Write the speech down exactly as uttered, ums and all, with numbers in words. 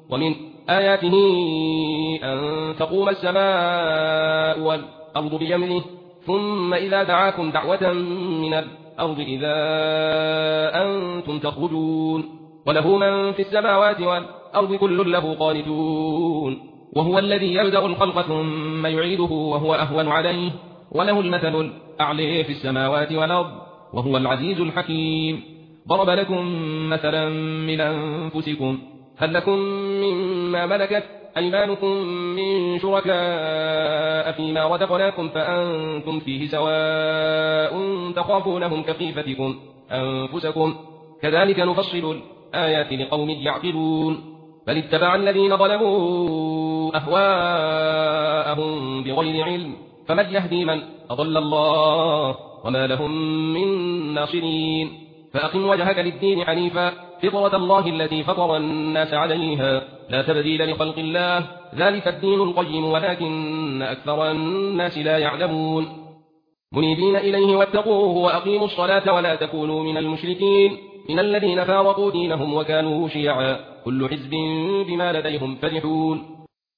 ومن آياته أن تقوم السماء والأرض بأمره ثم إذا دعاكم دعوة من الأرض إذا أنتم تخرجون وله من في السماوات والأرض كل له قانتون وهو الذي يبدأ الخلق ثم يعيده وهو أهون عليه وله المثل الأعلى في السماوات والأرض وهو العزيز الحكيم ضرب لكم مثلا من أنفسكم هل لكم مما ملكت أيمانكم من شركاء فيما رزقناكم فأنتم فيه سواء تخافونهم كخيفتكم أنفسكم كذلك نفصل الآيات لقوم يعقلون بل اتبع الذين ظلموا أهواءهم بغير علم فمن يهدي من أضل الله وما لهم من ناصرين فأقم وجهك للدين حنيفا فطرة الله التي فطر الناس عليها لا تبديل لخلق الله ذلك الدين القيم ولكن أكثر الناس لا يعلمون منيبين إليه واتقوه وأقيموا الصلاة ولا تكونوا من المشركين من الذين فارقوا دينهم وكانوا شيعا كل حزب بما لديهم فرحون